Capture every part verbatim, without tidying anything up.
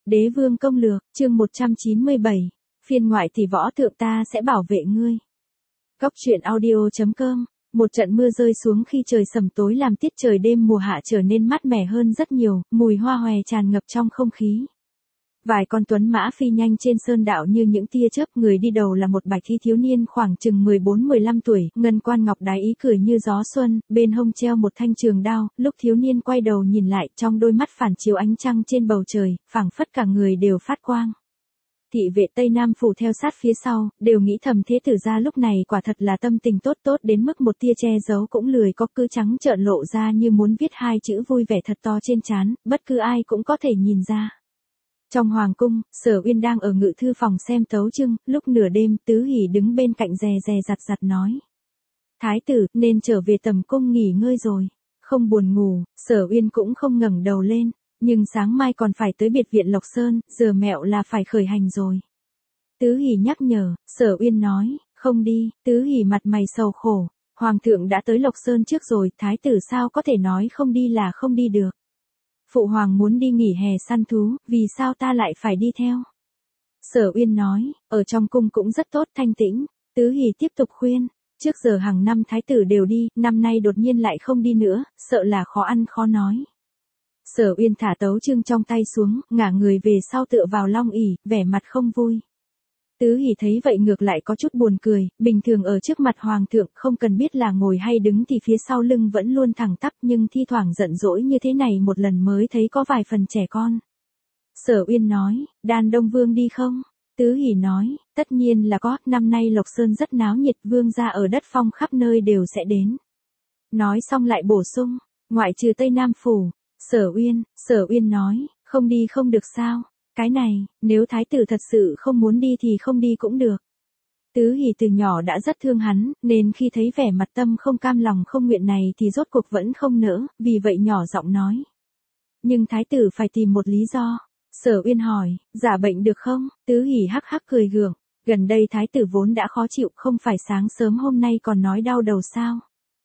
Đế vương công lược, chương một trăm chín mươi bảy, phiên ngoại thì võ thượng ta sẽ bảo vệ ngươi. Góc truyện audio chấm com. Một trận mưa rơi xuống khi trời sầm tối làm tiết trời đêm mùa hạ trở nên mát mẻ hơn rất nhiều, mùi hoa hòe tràn ngập trong không khí. Vài con tuấn mã phi nhanh trên sơn đạo như những tia chớp, người đi đầu là một bạch y thiếu niên khoảng chừng mười bốn mười lăm tuổi, ngân quan ngọc đái ý cười như gió xuân, bên hông treo một thanh trường đao, lúc thiếu niên quay đầu nhìn lại, trong đôi mắt phản chiếu ánh trăng trên bầu trời, phảng phất cả người đều phát quang. Thị vệ Tây Nam phủ theo sát phía sau, đều nghĩ thầm thế tử gia lúc này quả thật là tâm tình tốt tốt đến mức một tia che giấu cũng lười có, cứ trắng trợn lộ ra như muốn viết hai chữ vui vẻ thật to trên trán, bất cứ ai cũng có thể nhìn ra. Trong hoàng cung, Sở Uyên đang ở ngự thư phòng xem tấu chương, lúc nửa đêm Tứ Hỷ đứng bên cạnh dè dè giặt giặt nói. Thái tử, nên trở về tầm cung nghỉ ngơi rồi. Không buồn ngủ, Sở Uyên cũng không ngẩng đầu lên, nhưng sáng mai còn phải tới biệt viện Lộc Sơn, giờ mẹo là phải khởi hành rồi. Tứ Hỷ nhắc nhở, Sở Uyên nói, không đi. Tứ Hỷ mặt mày sầu khổ, Hoàng thượng đã tới Lộc Sơn trước rồi, thái tử sao có thể nói không đi là không đi được. Phụ hoàng muốn đi nghỉ hè săn thú, vì sao ta lại phải đi theo? Sở Uyên nói, ở trong cung cũng rất tốt thanh tĩnh. Tứ Hỷ tiếp tục khuyên, trước giờ hàng năm thái tử đều đi, năm nay đột nhiên lại không đi nữa, sợ là khó ăn khó nói. Sở Uyên thả tấu chương trong tay xuống, ngả người về sau tựa vào long ỷ, vẻ mặt không vui. Tứ Hỷ thấy vậy ngược lại có chút buồn cười, bình thường ở trước mặt hoàng thượng không cần biết là ngồi hay đứng thì phía sau lưng vẫn luôn thẳng tắp, nhưng thi thoảng giận dỗi như thế này một lần mới thấy có vài phần trẻ con. Sở Uyên nói, Đan Đông Vương đi không? Tứ Hỷ nói, tất nhiên là có, năm nay Lộc Sơn rất náo nhiệt, vương gia ở đất phong khắp nơi đều sẽ đến. Nói xong lại bổ sung, ngoại trừ Tây Nam phủ. Sở Uyên, Sở Uyên nói, không đi không được sao? Cái này, nếu thái tử thật sự không muốn đi thì không đi cũng được. Tứ Hỷ từ nhỏ đã rất thương hắn, nên khi thấy vẻ mặt tâm không cam lòng không nguyện này thì rốt cuộc vẫn không nỡ, vì vậy nhỏ giọng nói. Nhưng thái tử phải tìm một lý do. Sở Uyên hỏi, giả bệnh được không? Tứ Hỷ hắc hắc cười gượng, gần đây thái tử vốn đã khó chịu, không phải sáng sớm hôm nay còn nói đau đầu sao?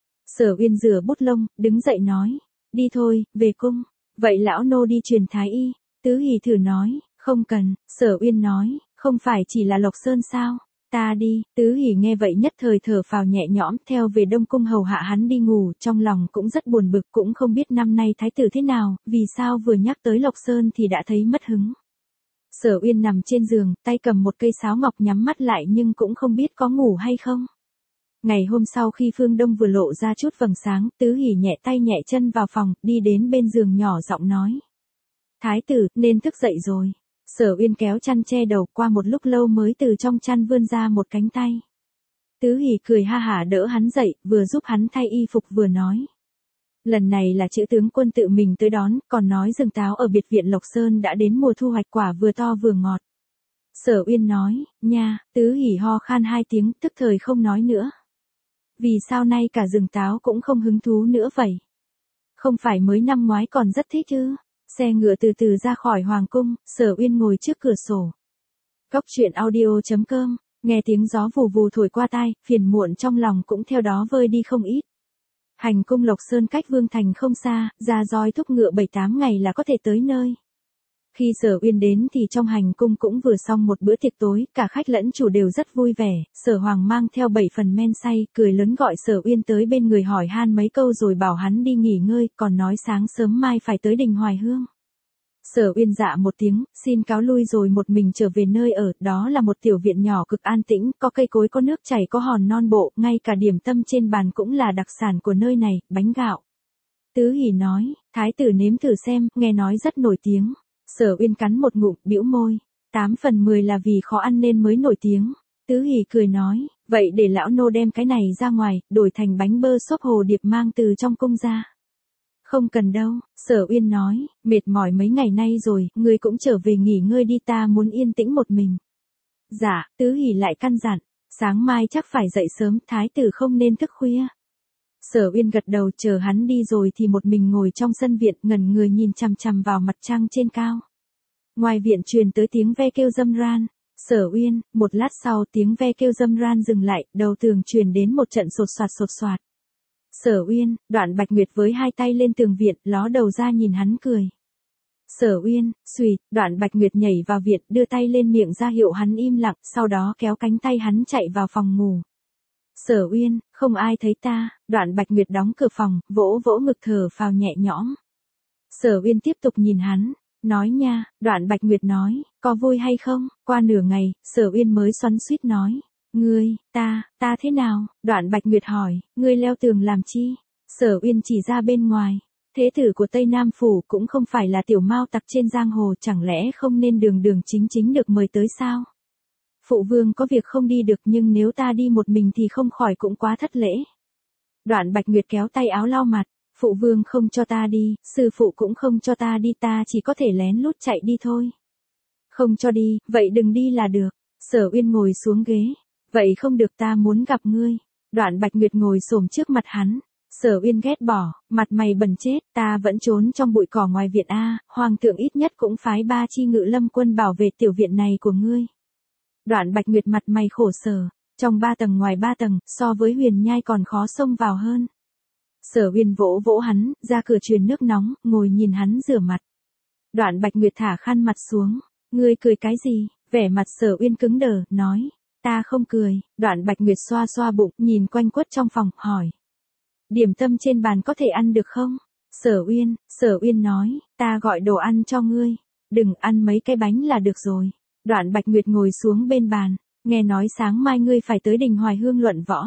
Sở Uyên rửa bút lông, đứng dậy nói, đi thôi, về cung. Vậy lão nô đi truyền thái y. Tứ Hỷ thử nói, không cần. Sở Uyên nói, không phải chỉ là Lộc Sơn sao? Ta đi. Tứ Hỷ nghe vậy nhất thời thở phào nhẹ nhõm, theo về Đông cung hầu hạ hắn đi ngủ, trong lòng cũng rất buồn bực, cũng không biết năm nay thái tử thế nào, vì sao vừa nhắc tới Lộc Sơn thì đã thấy mất hứng. Sở Uyên nằm trên giường, tay cầm một cây sáo ngọc nhắm mắt lại nhưng cũng không biết có ngủ hay không. Ngày hôm sau khi phương đông vừa lộ ra chút vầng sáng, Tứ Hỷ nhẹ tay nhẹ chân vào phòng, đi đến bên giường nhỏ giọng nói. Thái tử, nên thức dậy rồi. Sở Uyên kéo chăn che đầu, qua một lúc lâu mới từ trong chăn vươn ra một cánh tay. Tứ Hỷ cười ha hả đỡ hắn dậy, vừa giúp hắn thay y phục vừa nói. Lần này là chữ tướng quân tự mình tới đón, còn nói rừng táo ở biệt viện Lộc Sơn đã đến mùa thu hoạch quả vừa to vừa ngọt. Sở Uyên nói, nha. Tứ Hỷ ho khan hai tiếng, tức thời không nói nữa. Vì sao nay cả rừng táo cũng không hứng thú nữa vậy? Không phải mới năm ngoái còn rất thích chứ? Xe ngựa từ từ ra khỏi hoàng cung, Sở Uyên ngồi trước cửa sổ. Góc truyện audio chấm com, nghe tiếng gió vù vù thổi qua tai, phiền muộn trong lòng cũng theo đó vơi đi không ít. Hành cung Lộc Sơn cách Vương Thành không xa, ra roi thúc ngựa bảy tám ngày là có thể tới nơi. Khi Sở Uyên đến thì trong hành cung cũng vừa xong một bữa tiệc tối, cả khách lẫn chủ đều rất vui vẻ, Sở Hoàng mang theo bảy phần men say, cười lớn gọi Sở Uyên tới bên người hỏi han mấy câu rồi bảo hắn đi nghỉ ngơi, còn nói sáng sớm mai phải tới đình Hoài Hương. Sở Uyên dạ một tiếng, xin cáo lui rồi một mình trở về nơi ở, đó là một tiểu viện nhỏ cực an tĩnh, có cây cối có nước chảy có hòn non bộ, ngay cả điểm tâm trên bàn cũng là đặc sản của nơi này, bánh gạo. Tứ Hỷ nói, thái tử nếm thử xem, nghe nói rất nổi tiếng. Sở Uyên cắn một ngụm, bĩu môi, tám phần mười là vì khó ăn nên mới nổi tiếng. Tứ Hỷ cười nói, vậy để lão nô đem cái này ra ngoài, đổi thành bánh bơ xốp hồ điệp mang từ trong cung ra. Không cần đâu. Sở Uyên nói, mệt mỏi mấy ngày nay rồi, ngươi cũng trở về nghỉ ngơi đi, ta muốn yên tĩnh một mình. Dạ. Tứ Hỷ lại căn dặn, sáng mai chắc phải dậy sớm, thái tử không nên thức khuya. Sở Uyên gật đầu, chờ hắn đi rồi thì một mình ngồi trong sân viện, ngẩn người nhìn chằm chằm vào mặt trăng trên cao. Ngoài viện truyền tới tiếng ve kêu râm ran. Sở Uyên, một lát sau tiếng ve kêu râm ran dừng lại, đầu tường truyền đến một trận sột soạt sột soạt. Sở Uyên, Đoạn Bạch Nguyệt với hai tay lên tường viện, ló đầu ra nhìn hắn cười. Sở Uyên, xùy, Đoạn Bạch Nguyệt nhảy vào viện, đưa tay lên miệng ra hiệu hắn im lặng, sau đó kéo cánh tay hắn chạy vào phòng ngủ. Sở Uyên, không ai thấy ta, Đoạn Bạch Nguyệt đóng cửa phòng, vỗ vỗ ngực thở phào nhẹ nhõm. Sở Uyên tiếp tục nhìn hắn, nói nha, Đoạn Bạch Nguyệt nói, có vui hay không? Qua nửa ngày, Sở Uyên mới xoắn xuýt nói, ngươi, ta, ta thế nào? Đoạn Bạch Nguyệt hỏi, ngươi leo tường làm chi? Sở Uyên chỉ ra bên ngoài. Thế tử của Tây Nam Phủ cũng không phải là tiểu mao tặc trên giang hồ, chẳng lẽ không nên đường đường chính chính được mời tới sao? Phụ vương có việc không đi được, nhưng nếu ta đi một mình thì không khỏi cũng quá thất lễ. Đoạn Bạch Nguyệt kéo tay áo lau mặt, phụ vương không cho ta đi, sư phụ cũng không cho ta đi, ta chỉ có thể lén lút chạy đi thôi. Không cho đi, vậy đừng đi là được. Sở Uyên ngồi xuống ghế, vậy không được, ta muốn gặp ngươi. Đoạn Bạch Nguyệt ngồi xổm trước mặt hắn. Sở Uyên ghét bỏ, mặt mày bẩn chết, ta vẫn trốn trong bụi cỏ ngoài viện a, hoàng thượng ít nhất cũng phái ba chi ngự lâm quân bảo vệ tiểu viện này của ngươi. Đoạn Bạch Nguyệt mặt mày khổ sở, trong ba tầng ngoài ba tầng, so với Huyền Nhai còn khó xông vào hơn. Sở Uyên vỗ vỗ hắn, ra cửa truyền nước nóng, ngồi nhìn hắn rửa mặt. Đoạn Bạch Nguyệt thả khăn mặt xuống, ngươi cười cái gì? Vẻ mặt Sở Uyên cứng đờ, nói, ta không cười. Đoạn Bạch Nguyệt xoa xoa bụng, nhìn quanh quất trong phòng, hỏi. Điểm tâm trên bàn có thể ăn được không? Sở Uyên, Sở Uyên nói, ta gọi đồ ăn cho ngươi, đừng ăn mấy cái bánh là được rồi. Đoạn Bạch Nguyệt ngồi xuống bên bàn, nghe nói sáng mai ngươi phải tới Đình Hoài Hương luận võ.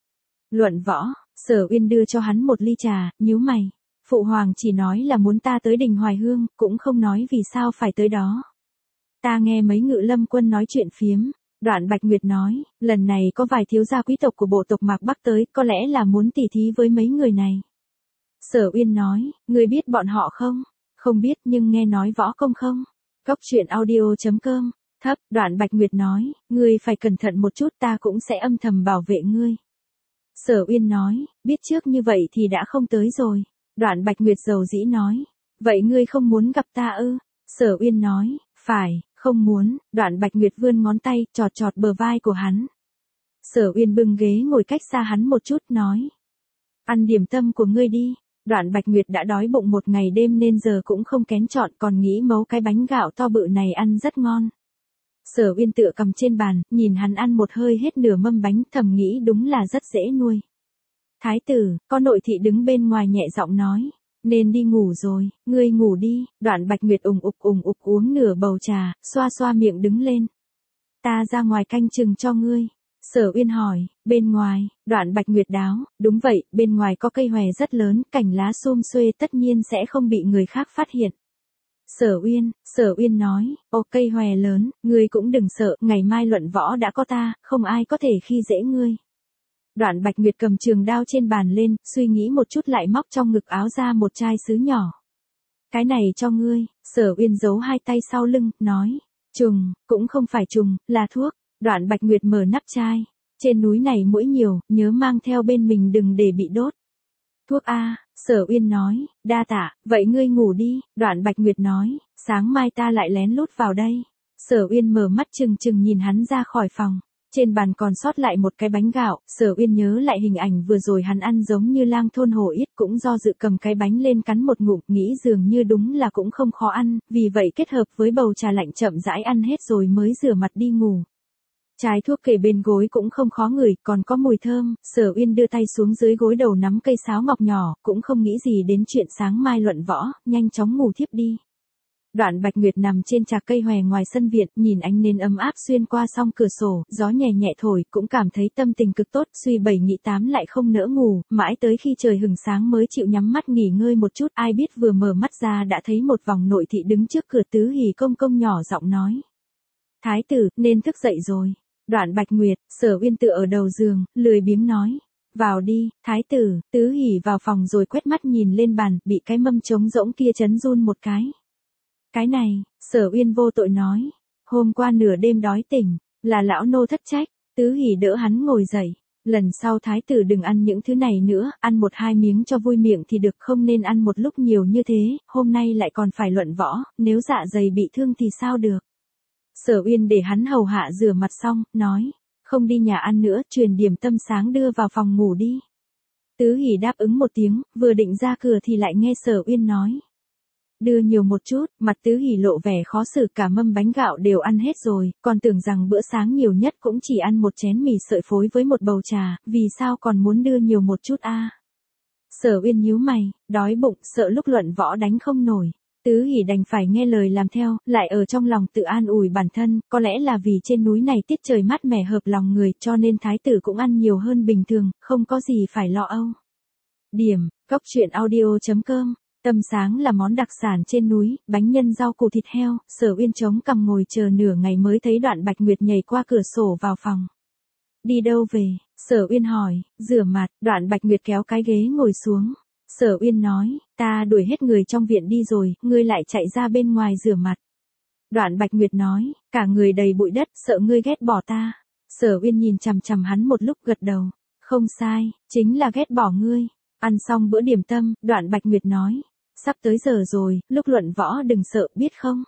Luận võ? Sở Uyên đưa cho hắn một ly trà, nhíu mày. Phụ hoàng chỉ nói là muốn ta tới Đình Hoài Hương, cũng không nói vì sao phải tới đó. Ta nghe mấy ngự lâm quân nói chuyện phiếm. Đoạn Bạch Nguyệt nói, lần này có vài thiếu gia quý tộc của bộ tộc Mạc Bắc tới, có lẽ là muốn tỉ thí với mấy người này. Sở Uyên nói, ngươi biết bọn họ không? Không biết, nhưng nghe nói võ công không? Góc truyện audio chấm com. Thấp, Đoạn Bạch Nguyệt nói, ngươi phải cẩn thận một chút, ta cũng sẽ âm thầm bảo vệ ngươi. Sở Uyên nói, biết trước như vậy thì đã không tới rồi. Đoạn Bạch Nguyệt dầu dĩ nói, vậy ngươi không muốn gặp ta ư? Sở Uyên nói, phải, không muốn. Đoạn Bạch Nguyệt vươn ngón tay, chọt chọt bờ vai của hắn. Sở Uyên bưng ghế ngồi cách xa hắn một chút, nói, ăn điểm tâm của ngươi đi. Đoạn Bạch Nguyệt đã đói bụng một ngày đêm nên giờ cũng không kén chọn, còn nghĩ mấu cái bánh gạo to bự này ăn rất ngon. Sở Uyên tựa cầm trên bàn, nhìn hắn ăn một hơi hết nửa mâm bánh, thầm nghĩ đúng là rất dễ nuôi. Thái tử, có nội thị đứng bên ngoài nhẹ giọng nói, nên đi ngủ rồi, ngươi ngủ đi. Đoạn Bạch Nguyệt ùng ục ùng ục uống nửa bầu trà, xoa xoa miệng đứng lên. Ta ra ngoài canh chừng cho ngươi. Sở Uyên hỏi, bên ngoài? Đoạn Bạch Nguyệt đáo, đúng vậy, bên ngoài có cây hòe rất lớn, cành lá sum xuê, tất nhiên sẽ không bị người khác phát hiện. Sở Uyên, Sở Uyên nói, ô cây hòe lớn, ngươi cũng đừng sợ, ngày mai luận võ đã có ta, không ai có thể khi dễ ngươi. Đoạn Bạch Nguyệt cầm trường đao trên bàn lên, suy nghĩ một chút lại móc trong ngực áo ra một chai sứ nhỏ. Cái này cho ngươi. Sở Uyên giấu hai tay sau lưng, nói, trùng, cũng không phải trùng, là thuốc. Đoạn Bạch Nguyệt mở nắp chai, trên núi này muỗi nhiều, nhớ mang theo bên mình đừng để bị đốt. Thuốc a, Sở Uyên nói, đa tạ, vậy ngươi ngủ đi. Đoạn Bạch Nguyệt nói, sáng mai ta lại lén lút vào đây. Sở Uyên mở mắt trừng trừng nhìn hắn ra khỏi phòng. Trên bàn còn sót lại một cái bánh gạo, Sở Uyên nhớ lại hình ảnh vừa rồi hắn ăn giống như lang thôn hổ yết, cũng do dự cầm cái bánh lên cắn một ngụm, nghĩ dường như đúng là cũng không khó ăn, vì vậy kết hợp với bầu trà lạnh chậm rãi ăn hết rồi mới rửa mặt đi ngủ. Chai thuốc kề bên gối cũng không khó ngửi, còn có mùi thơm. Sở Uyên đưa tay xuống dưới gối đầu nắm cây sáo ngọc nhỏ, cũng không nghĩ gì đến chuyện sáng mai luận võ, nhanh chóng ngủ thiếp đi. Đoạn Bạch Nguyệt nằm trên trạc cây hòe ngoài sân viện, nhìn ánh nến ấm áp xuyên qua song cửa sổ, gió nhẹ nhẹ thổi, cũng cảm thấy tâm tình cực tốt, suy bảy nghĩ tám lại không nỡ ngủ, mãi tới khi trời hừng sáng mới chịu nhắm mắt nghỉ ngơi một chút, ai biết vừa mở mắt ra đã thấy một vòng nội thị đứng trước cửa. Tứ Hỉ công công nhỏ giọng nói, thái tử, nên thức dậy rồi. Đoạn Bạch Nguyệt, Sở Uyên tựa ở đầu giường, lười biếng nói, vào đi. Thái tử. Tứ Hỉ vào phòng rồi quét mắt nhìn lên bàn, bị cái mâm trống rỗng kia chấn run một cái. Cái này, Sở Uyên vô tội nói, hôm qua nửa đêm đói tỉnh, là lão nô thất trách. Tứ Hỉ đỡ hắn ngồi dậy, lần sau thái tử đừng ăn những thứ này nữa, ăn một hai miếng cho vui miệng thì được, không nên ăn một lúc nhiều như thế, hôm nay lại còn phải luận võ, nếu dạ dày bị thương thì sao được. Sở Uyên để hắn hầu hạ rửa mặt xong, nói, không đi nhà ăn nữa, truyền điểm tâm sáng đưa vào phòng ngủ đi. Tứ Hỉ đáp ứng một tiếng, vừa định ra cửa thì lại nghe Sở Uyên nói, đưa nhiều một chút, mặt Tứ Hỷ lộ vẻ khó xử, cả mâm bánh gạo đều ăn hết rồi, còn tưởng rằng bữa sáng nhiều nhất cũng chỉ ăn một chén mì sợi phối với một bầu trà, vì sao còn muốn đưa nhiều một chút a? Sở Uyên nhíu mày, đói bụng, sợ lúc luận võ đánh không nổi. Tứ Hỷ đành phải nghe lời làm theo, lại ở trong lòng tự an ủi bản thân, có lẽ là vì trên núi này tiết trời mát mẻ hợp lòng người, cho nên thái tử cũng ăn nhiều hơn bình thường, không có gì phải lo âu. Điểm, cốc truyện audio chấm com. Tâm sáng là món đặc sản trên núi, bánh nhân rau củ thịt heo. Sở Uyên chống cằm ngồi chờ nửa ngày mới thấy Đoạn Bạch Nguyệt nhảy qua cửa sổ vào phòng. Đi đâu về? Sở Uyên hỏi. Rửa mặt. Đoạn Bạch Nguyệt kéo cái ghế ngồi xuống. Sở Uyên nói, ta đuổi hết người trong viện đi rồi, ngươi lại chạy ra bên ngoài rửa mặt. Đoạn Bạch Nguyệt nói, cả người đầy bụi đất, sợ ngươi ghét bỏ ta. Sở Uyên nhìn chằm chằm hắn một lúc, gật đầu. Không sai, chính là ghét bỏ ngươi. Ăn xong bữa điểm tâm, Đoạn Bạch Nguyệt nói, sắp tới giờ rồi, lúc luận võ đừng sợ, biết không?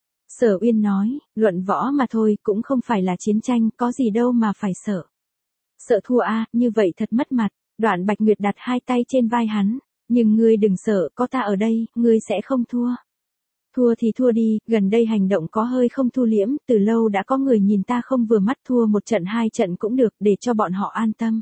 Sở Uyên nói, luận võ mà thôi, cũng không phải là chiến tranh, có gì đâu mà phải sợ. Sợ thua a, như vậy thật mất mặt. Đoạn Bạch Nguyệt đặt hai tay trên vai hắn, nhưng ngươi đừng sợ, có ta ở đây, ngươi sẽ không thua. Thua thì thua đi, gần đây hành động có hơi không thu liễm, từ lâu đã có người nhìn ta không vừa mắt, thua một trận hai trận cũng được, để cho bọn họ an tâm.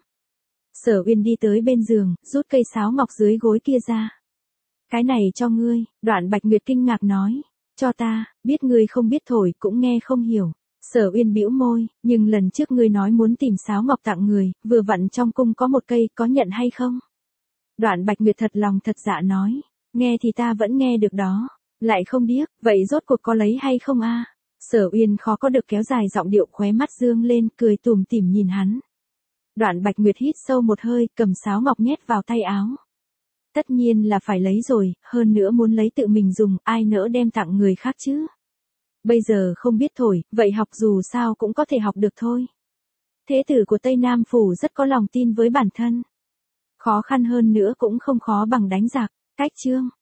Sở Uyên đi tới bên giường, rút cây sáo ngọc dưới gối kia ra. Cái này cho ngươi. Đoạn Bạch Nguyệt kinh ngạc nói, cho ta, biết ngươi không biết thổi, cũng nghe không hiểu. Sở Uyên bĩu môi, nhưng lần trước ngươi nói muốn tìm sáo ngọc tặng người, vừa vặn trong cung có một cây, có nhận hay không? Đoạn Bạch Nguyệt thật lòng thật dạ nói, nghe thì ta vẫn nghe được đó, lại không điếc, vậy rốt cuộc có lấy hay không a? Sở Uyên khó có được kéo dài giọng điệu, khóe mắt dương lên, cười tủm tỉm nhìn hắn. Đoạn Bạch Nguyệt hít sâu một hơi, cầm sáo ngọc nhét vào tay áo. Tất nhiên là phải lấy rồi, hơn nữa muốn lấy tự mình dùng, ai nỡ đem tặng người khác chứ? Bây giờ không biết thổi, vậy học dù sao cũng có thể học được thôi. Thế tử của Tây Nam Phủ rất có lòng tin với bản thân. Khó khăn hơn nữa cũng không khó bằng đánh giặc. Cách chương